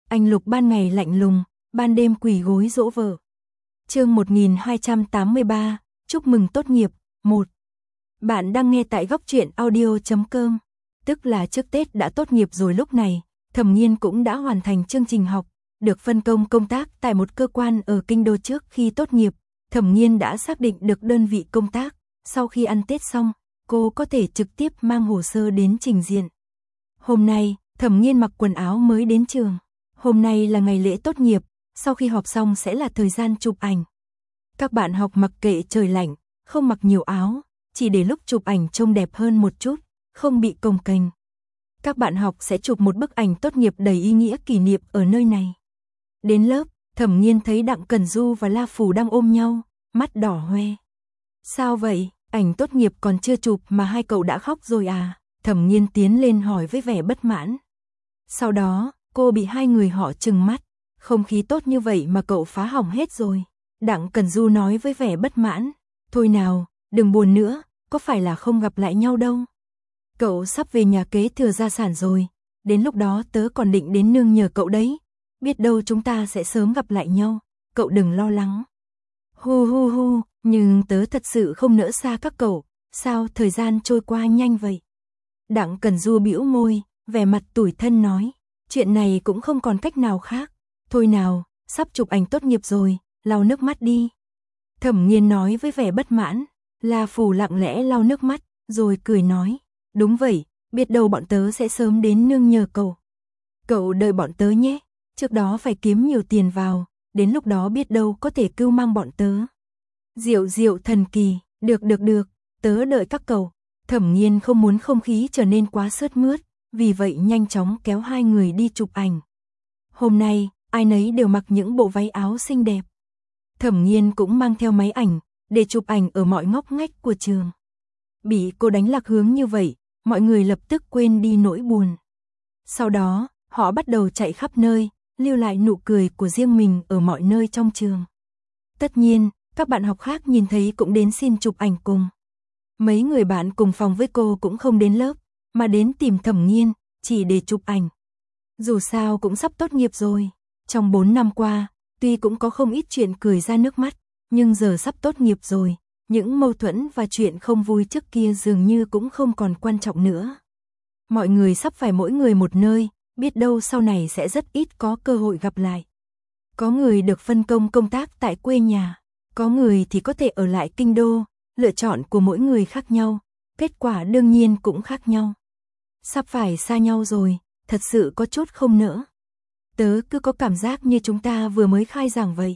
Anh Lục ban ngày lạnh lùng, ban đêm quỳ gối dỗ vợ. Chương 1283, chúc mừng tốt nghiệp, 1. Bạn đang nghe tại góc truyện audio.com. Tức là trước Tết đã tốt nghiệp rồi. Lúc này, Thẩm Nghiên cũng đã hoàn thành chương trình học, được phân công công tác tại một cơ quan ở kinh đô. Trước khi tốt nghiệp, Thẩm Nghiên đã xác định được đơn vị công tác. Sau khi ăn Tết xong, cô có thể trực tiếp mang hồ sơ đến trình diện. Hôm nay, Thẩm Nghiên mặc quần áo mới đến trường. Hôm nay là ngày lễ tốt nghiệp, sau khi họp xong sẽ là thời gian chụp ảnh. Các bạn học mặc kệ trời lạnh, không mặc nhiều áo, chỉ để lúc chụp ảnh trông đẹp hơn một chút, không bị cồng kềnh. Các bạn học sẽ chụp một bức ảnh tốt nghiệp đầy ý nghĩa kỷ niệm ở nơi này. Đến lớp, Thẩm Nghiên thấy Đặng Cẩn Du và La Phủ đang ôm nhau, mắt đỏ hoe. Sao vậy, ảnh tốt nghiệp còn chưa chụp mà hai cậu đã khóc rồi à? Thẩm Nghiên tiến lên hỏi với vẻ bất mãn. Sau đó, cô bị hai người họ trừng mắt. Không khí tốt như vậy mà cậu phá hỏng hết rồi. Đặng Cẩn Du nói với vẻ bất mãn. Thôi nào, đừng buồn nữa, có phải là không gặp lại nhau đâu. Cậu sắp về nhà kế thừa gia sản rồi. Đến lúc đó tớ còn định đến nương nhờ cậu đấy. Biết đâu chúng ta sẽ sớm gặp lại nhau. Cậu đừng lo lắng. Hu hu hu, nhưng tớ thật sự không nỡ xa các cậu. Sao thời gian trôi qua nhanh vậy? Đặng Cẩn Du bĩu môi, vẻ mặt tủi thân nói. Chuyện này cũng không còn cách nào khác. Thôi nào, sắp chụp ảnh tốt nghiệp rồi, lau nước mắt đi. Thẩm Nghiên nói với vẻ bất mãn. La Phủ lặng lẽ lau nước mắt, rồi cười nói. Đúng vậy, biết đâu bọn tớ sẽ sớm đến nương nhờ cậu. Cậu đợi bọn tớ nhé, trước đó phải kiếm nhiều tiền vào, đến lúc đó biết đâu có thể cưu mang bọn tớ. Diệu diệu thần kỳ, được, tớ đợi các cậu. Thẩm Nghiên không muốn không khí trở nên quá sướt mướt, vì vậy nhanh chóng kéo hai người đi chụp ảnh. Hôm nay, ai nấy đều mặc những bộ váy áo xinh đẹp. Thẩm Nghiên cũng mang theo máy ảnh, để chụp ảnh ở mọi ngóc ngách của trường. Bị cô đánh lạc hướng như vậy, mọi người lập tức quên đi nỗi buồn. Sau đó, họ bắt đầu chạy khắp nơi, lưu lại nụ cười của riêng mình ở mọi nơi trong trường. Tất nhiên, các bạn học khác nhìn thấy cũng đến xin chụp ảnh cùng. Mấy người bạn cùng phòng với cô cũng không đến lớp, mà đến tìm Thẩm Nghiên, chỉ để chụp ảnh. Dù sao cũng sắp tốt nghiệp rồi. Trong 4 năm qua, tuy cũng có không ít chuyện cười ra nước mắt, nhưng giờ sắp tốt nghiệp rồi, những mâu thuẫn và chuyện không vui trước kia dường như cũng không còn quan trọng nữa. Mọi người sắp phải mỗi người một nơi, biết đâu sau này sẽ rất ít có cơ hội gặp lại. Có người được phân công công tác tại quê nhà, có người thì có thể ở lại kinh đô, lựa chọn của mỗi người khác nhau, kết quả đương nhiên cũng khác nhau. Sắp phải xa nhau rồi, thật sự có chút không nỡ. Tớ cứ có cảm giác như chúng ta vừa mới khai giảng vậy.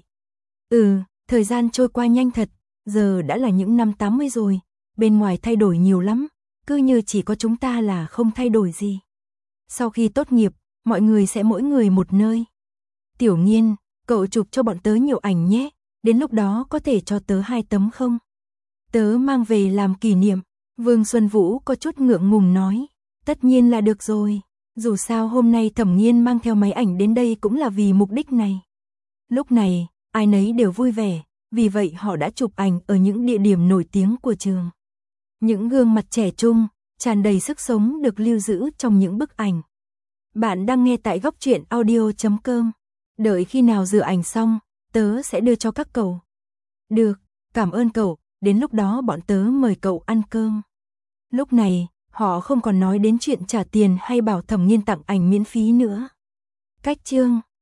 Thời gian trôi qua nhanh thật, giờ đã là những năm 80 rồi, bên ngoài thay đổi nhiều lắm, cứ như chỉ có chúng ta là không thay đổi gì. Sau khi tốt nghiệp, mọi người sẽ mỗi người một nơi. Tiểu Nghiên, cậu chụp cho bọn tớ nhiều ảnh nhé, đến lúc đó có thể cho tớ 2 tấm không? Tớ mang về làm kỷ niệm. Vương Xuân Vũ có chút ngượng ngùng nói. Tất nhiên là được rồi, dù sao hôm nay Thẩm Nghiên mang theo máy ảnh đến đây cũng là vì mục đích này. Lúc này, ai nấy đều vui vẻ, vì vậy họ đã chụp ảnh ở những địa điểm nổi tiếng của trường. Những gương mặt trẻ trung, tràn đầy sức sống được lưu giữ trong những bức ảnh. Bạn đang nghe tại góc truyện audio.com. Đợi khi nào rửa ảnh xong, tớ sẽ đưa cho các cậu. Được, cảm ơn cậu, đến lúc đó bọn tớ mời cậu ăn cơm. Lúc này, họ không còn nói đến chuyện trả tiền hay bảo Thẩm Nghiên tặng ảnh miễn phí nữa. Cách chương